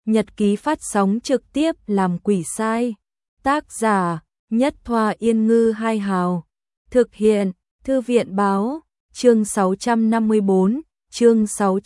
nhật ký phát sóng trực tiếp làm quỷ sai. Tác giả Nhất Thoa Yên Ngư Hai Hào. Thực hiện Thư viện Báo. Chương 654, chương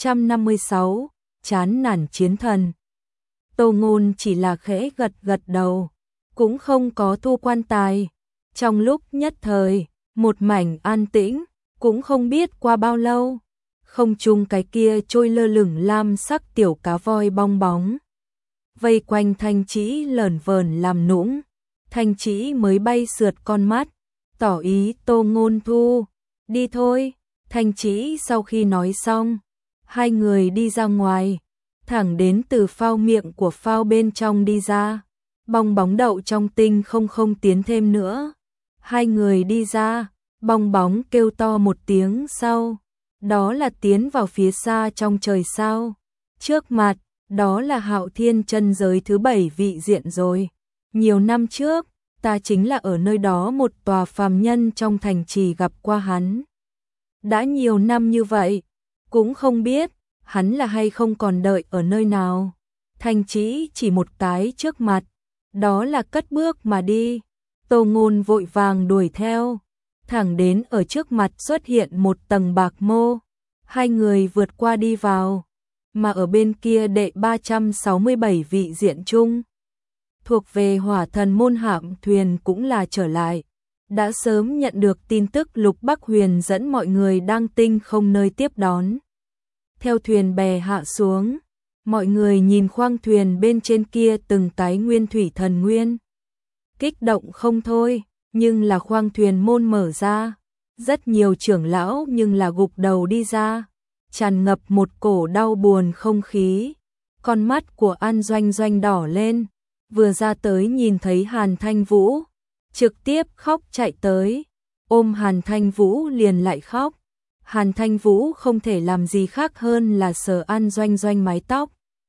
656, chán nản chiến thần. Tô Ngôn chỉ là khẽ gật gật đầu, cũng không có thu quan tài. Trong lúc nhất thời, một mảnh an tĩnh, cũng không biết qua bao lâu, không trung cái kia trôi lơ lửng lam sắc tiểu cá voi bong bóng. Vây quanh Thanh Chỉ lởn vởn làm nũng, Thanh Chỉ mới bay sượt con mắt, tỏ ý Tô Ngôn thu, đi thôi. Thanh Chỉ sau khi nói xong, hai người đi ra ngoài, thẳng đến từ phao miệng của phao bên trong đi ra. Bong bóng đậu trong tinh không tiến thêm nữa. Hai người đi ra, bong bóng kêu to một tiếng sau, đó là tiến vào phía xa trong trời sao. Trước mặt, đó là Hạo Thiên chân giới thứ 7 vị diện rồi. Nhiều năm trước, ta chính là ở nơi đó một tòa phàm nhân trong thành trì gặp qua hắn. Đã nhiều năm như vậy, cũng không biết hắn là hay không còn đợi ở nơi nào. Thanh Chỉ chỉ một cái trước mặt, đó là cất bước mà đi. Tô Ngôn vội vàng đuổi theo, thẳng đến ở trước mặt xuất hiện một tầng bạc mô. Hai người vượt qua đi vào, mà ở bên kia đệ 367 vị diện chung, thuộc về Hỏa Thần môn hạm thuyền cũng là trở lại. Đã sớm nhận được tin tức Lục Bắc Huyền dẫn mọi người đang tinh không nơi tiếp đón. Theo thuyền bè hạ xuống, mọi người nhìn khoang thuyền bên trên kia từng cái nguyên thủy thần nguyên. Kích động không thôi, nhưng là khoang thuyền môn mở ra. Rất nhiều trưởng lão nhưng là gục đầu đi ra, tràn ngập một cổ đau buồn không khí. Con mắt của An Doanh Doanh đỏ lên, vừa ra tới nhìn thấy Hàn Thanh Vũ, trực tiếp khóc chạy tới, ôm Hàn Thanh Vũ liền lại khóc. Hàn Thanh Vũ không thể làm gì khác hơn là sờ An Doanh Doanh mái tóc,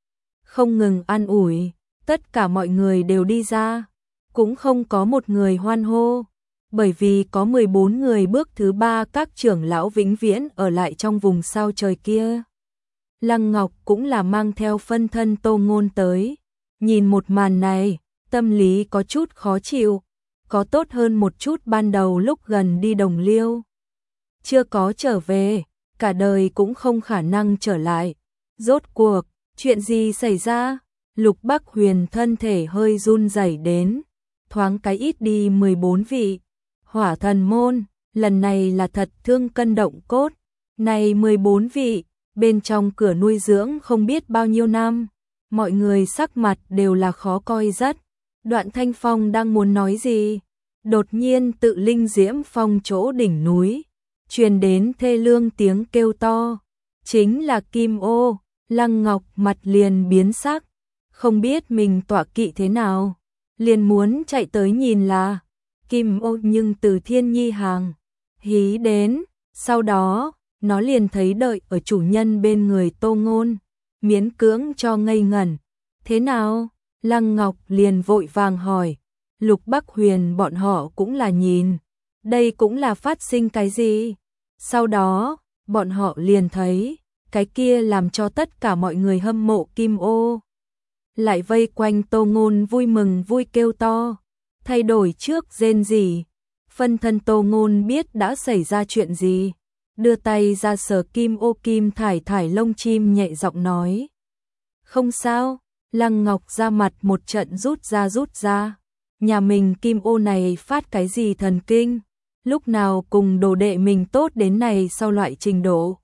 không ngừng an ủi. Tất cả mọi người đều đi ra, cũng không có một người hoan hô, bởi vì có 14 người bước thứ 3 các trưởng lão vĩnh viễn ở lại trong vùng sao trời kia. Lăng Ngọc cũng là mang theo phân thân Tô Ngôn tới, nhìn một màn này, tâm lý có chút khó chịu, có tốt hơn một chút ban đầu lúc gần đi Đồng Liêu. Chưa có trở về, cả đời cũng không khả năng trở lại. Rốt cuộc, chuyện gì xảy ra? Lục Bắc Huyền thân thể hơi run rẩy đến, thoáng cái ít đi 14 vị. Hỏa Thần môn, lần này là thật thương cân động cốt. Này 14 vị, bên trong cửa nuôi dưỡng không biết bao nhiêu năm, mọi người sắc mặt đều là khó coi rất. Đoạn Thanh Phong đang muốn nói gì, đột nhiên tự linh diễm phong chỗ đỉnh núi, truyền đến thê lương tiếng kêu to, chính là Kim Ô. Lăng Ngọc mặt liền biến sắc, không biết mình tọa kỵ thế nào, liền muốn chạy tới nhìn là Kim Ô, nhưng từ Thiên Nhi hàng hí đến, sau đó nó liền thấy đợi ở chủ nhân bên người Tô Ngôn, miễn cưỡng cho ngây ngẩn. Thế nào? Lăng Ngọc liền vội vàng hỏi. Lục Bắc Huyền bọn họ cũng là nhìn, đây cũng là phát sinh cái gì? Sau đó, bọn họ liền thấy cái kia làm cho tất cả mọi người hâm mộ Kim Ô lại vây quanh Tô Ngôn vui mừng vui kêu to, thay đổi trước rên rỉ. Phân thân Tô Ngôn biết đã xảy ra chuyện gì, đưa tay ra sờ Kim Ô, Kim thải thải lông chim, nhẹ giọng nói: "Không sao." Lăng Ngọc ra mặt một trận rút ra. Nhà mình Kim Ô này phát cái gì thần kinh, lúc nào cùng đồ đệ mình tốt đến này sau loại trình độ.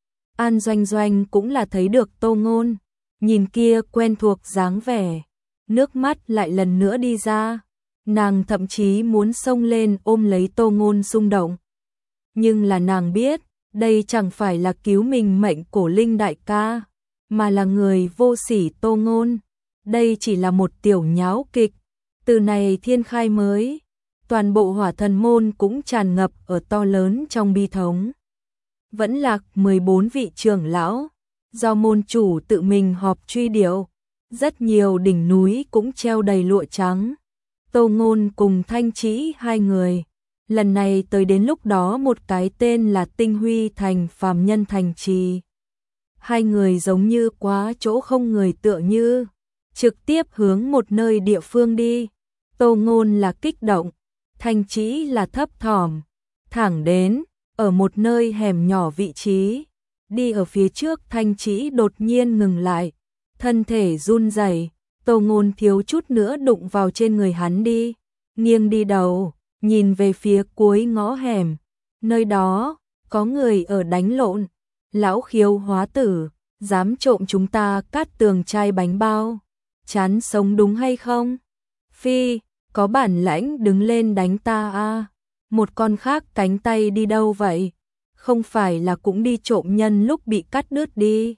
An Doanh Doanh cũng là thấy được Tô Ngôn, nhìn kia quen thuộc dáng vẻ, nước mắt lại lần nữa đi ra. Nàng thậm chí muốn xông lên ôm lấy Tô Ngôn xung động. Nhưng là nàng biết, đây chẳng phải là cứu mình mệnh cổ linh đại ca, mà là người vô sỉ Tô Ngôn. Đây chỉ là một tiểu nháo kịch. Từ này thiên khai mới, toàn bộ Hỏa Thần môn cũng tràn ngập ở to lớn trong bi thống. Vẫn lạc 14 vị trưởng lão, do môn chủ tự mình họp truy điệu, rất nhiều đỉnh núi cũng treo đầy lụa trắng. Tô Ngôn cùng Thanh Chỉ hai người, lần này tới đến lúc đó một cái tên là Tinh Huy thành phàm nhân thành trì. Hai người giống như quá chỗ không người, tựa như trực tiếp hướng một nơi địa phương đi. Tô Ngôn là kích động, Thanh Chỉ là thấp thỏm, thẳng đến ở một nơi hẻm nhỏ vị trí, đi ở phía trước Thanh Chỉ đột nhiên ngừng lại, thân thể run rẩy, Tô Ngôn thiếu chút nữa đụng vào trên người hắn đi, nghiêng đi đầu, nhìn về phía cuối ngõ hẻm, nơi đó có người ở đánh lộn, lão Khiếu hóa tử, dám trộm chúng ta cát tường chai bánh bao, chán sống đúng hay không? Phi, có bản lãnh đứng lên đánh ta a. Một con khác cánh tay đi đâu vậy? Không phải là cũng đi trộm nhân lúc bị cắt đứt đi.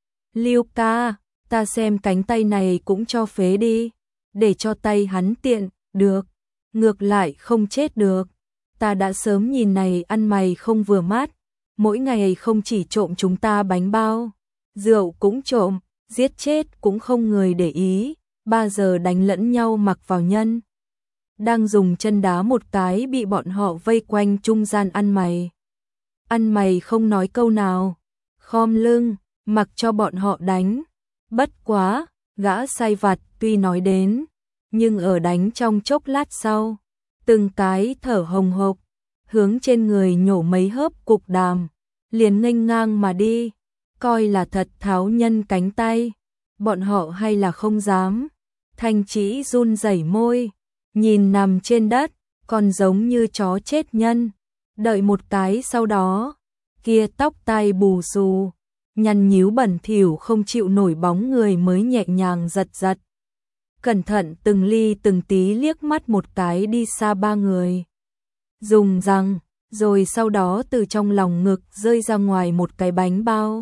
Lưu ca, ta xem cánh tay này cũng cho phế đi, để cho tay hắn tiện, được, ngược lại không chết được. Ta đã sớm nhìn này ăn mày không vừa mắt, mỗi ngày không chỉ trộm chúng ta bánh bao, rượu cũng trộm, giết chết cũng không người để ý, 3 giờ đánh lẫn nhau mặc vào nhân. Đang dùng chân đá một cái bị bọn họ vây quanh trung gian ăn mày. Ăn mày không nói câu nào, khom lưng, mặc cho bọn họ đánh. Bất quá, gã sai vặt tuy nói đến, nhưng ở đánh trong chốc lát sau, từng cái thở hồng hộc, hướng trên người nhổ mấy hớp cục đàm, liền nghênh ngang mà đi, coi là thật tháo nhân cánh tay, bọn họ hay là không dám. Thanh Chỉ run rẩy môi, nhìn nằm trên đất, còn giống như chó chết nhân, đợi một cái sau đó, kia tóc tai bù xù, nhăn nhíu bẩn thỉu không chịu nổi bóng người mới nhẹ nhàng giật giật. Cẩn thận từng ly từng tí liếc mắt một cái đi xa 3 người. Dùng răng, rồi sau đó từ trong lòng ngực rơi ra ngoài một cái bánh bao.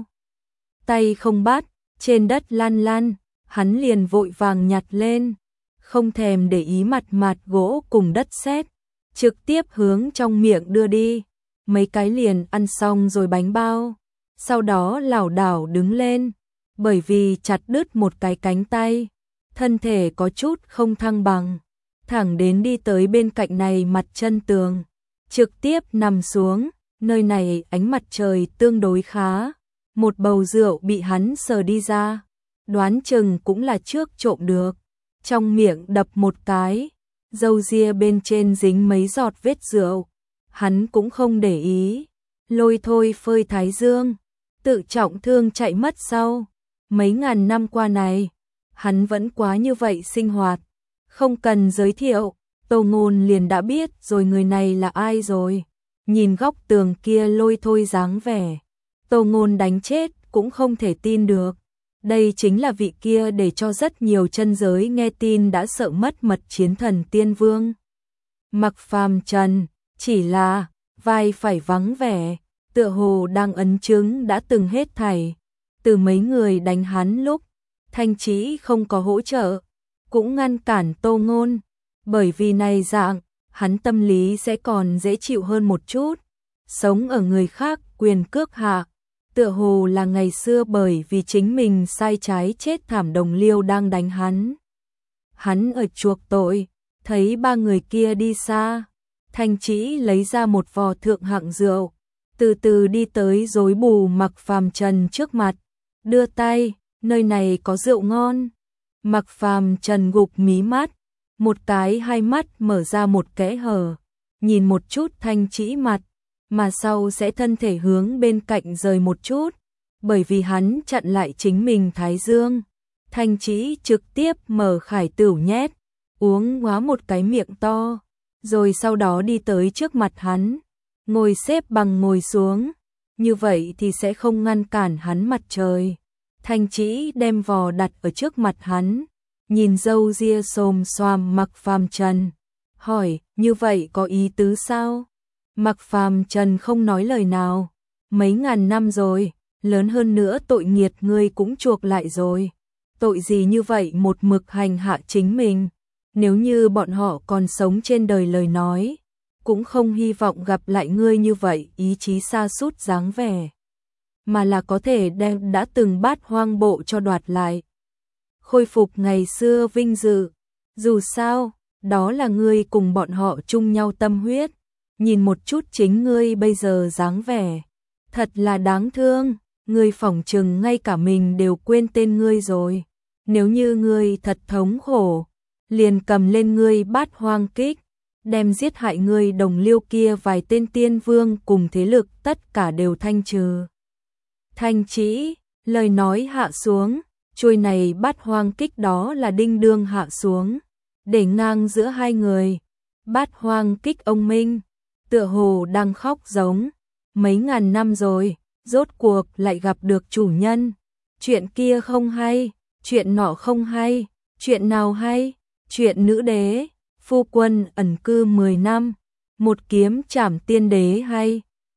Tay không bắt, trên đất lăn lăn, hắn liền vội vàng nhặt lên, không thèm để ý mặt gỗ cùng đất sét, trực tiếp hướng trong miệng đưa đi. Mấy cái liền ăn xong rồi bánh bao, sau đó lảo đảo đứng lên, bởi vì chặt đứt một cái cánh tay, thân thể có chút không thăng bằng, thẳng đến đi tới bên cạnh này mặt chân tường, trực tiếp nằm xuống, nơi này ánh mặt trời tương đối khá, một bầu rượu bị hắn sờ đi ra, đoán chừng cũng là trước trộm được, trong miệng đập một cái, râu ria bên trên dính mấy giọt vết rượu, hắn cũng không để ý, lôi thôi phơi thái dương, tự trọng thương chạy mất sau, mấy ngàn năm qua này, hắn vẫn quá như vậy sinh hoạt, không cần giới thiệu, Tô Ngôn liền đã biết rồi người này là ai rồi, nhìn góc tường kia lôi thôi dáng vẻ, Tô Ngôn đánh chết cũng không thể tin được. Đây chính là vị kia để cho rất nhiều chân giới nghe tin đã sợ mất mật chiến thần tiên vương. Mặc Phàm Trần, chỉ là vai phải vắng vẻ, tựa hồ đang ấn chứng đã từng hết thảy. Từ mấy người đánh hắn lúc, Thanh Chỉ không có hỗ trợ, cũng ngăn cản Tô Ngôn, bởi vì này dạng, hắn tâm lý sẽ còn dễ chịu hơn một chút. Sống ở người khác quyền cước hạ, tựa hồ là ngày xưa bởi vì chính mình sai trái chết thảm đồng liêu đang đánh hắn. Hắn ở chuộc tội, thấy 3 người kia đi xa, Thanh Chỉ lấy ra một vò thượng hạng rượu, từ từ đi tới rối bù Mặc Phàm Trần trước mặt, đưa tay, nơi này có rượu ngon. Mặc Phàm Trần gục mí mắt, một cái hai mắt mở ra một kẽ hở, nhìn một chút Thanh Chỉ mặt, mà sau sẽ thân thể hướng bên cạnh rời một chút, bởi vì hắn chặn lại chính mình thái dương. Thanh Chỉ trực tiếp mở khải tửu nhét, uống hóa một cái miệng to, rồi sau đó đi tới trước mặt hắn, ngồi xếp bằng ngồi xuống, như vậy thì sẽ không ngăn cản hắn mặt trời. Thanh Chỉ đem vò đặt ở trước mặt hắn, nhìn râu ria xồm xoàm Mặc Phàm Trần, hỏi, như vậy có ý tứ sao? Mặc Phàm Trần không nói lời nào, mấy ngàn năm rồi, lớn hơn nữa tội nghiệt ngươi cũng chuộc lại rồi. Tội gì như vậy một mực hành hạ chính mình, nếu như bọn họ còn sống trên đời lời nói, cũng không hy vọng gặp lại ngươi như vậy ý chí sa sút dáng vẻ, mà là có thể đem đã từng bát hoang bộ cho đoạt lại. Khôi phục ngày xưa vinh dự, dù sao, đó là ngươi cùng bọn họ chung nhau tâm huyết. Nhìn một chút chính ngươi bây giờ dáng vẻ, thật là đáng thương, ngươi phỏng chừng ngay cả mình đều quên tên ngươi rồi. nếu như ngươi thật thống khổ, liền cầm lên ngươi Bát Hoang Kích, đem giết hại ngươi đồng liêu kia vài tên tiên vương cùng thế lực tất cả đều thanh trừ. Thanh Chỉ, lời nói hạ xuống, chuôi này Bát Hoang Kích đó là đinh đương hạ xuống, để ngang giữa hai người. Bát Hoang Kích ông Minh, tựa hồ đang khóc giống, mấy ngàn năm rồi, rốt cuộc lại gặp được chủ nhân. Chuyện kia không hay, chuyện nọ không hay, chuyện nào hay? Chuyện nữ đế, phu quân ẩn cư 10 năm, một kiếm trảm tiên đế hay?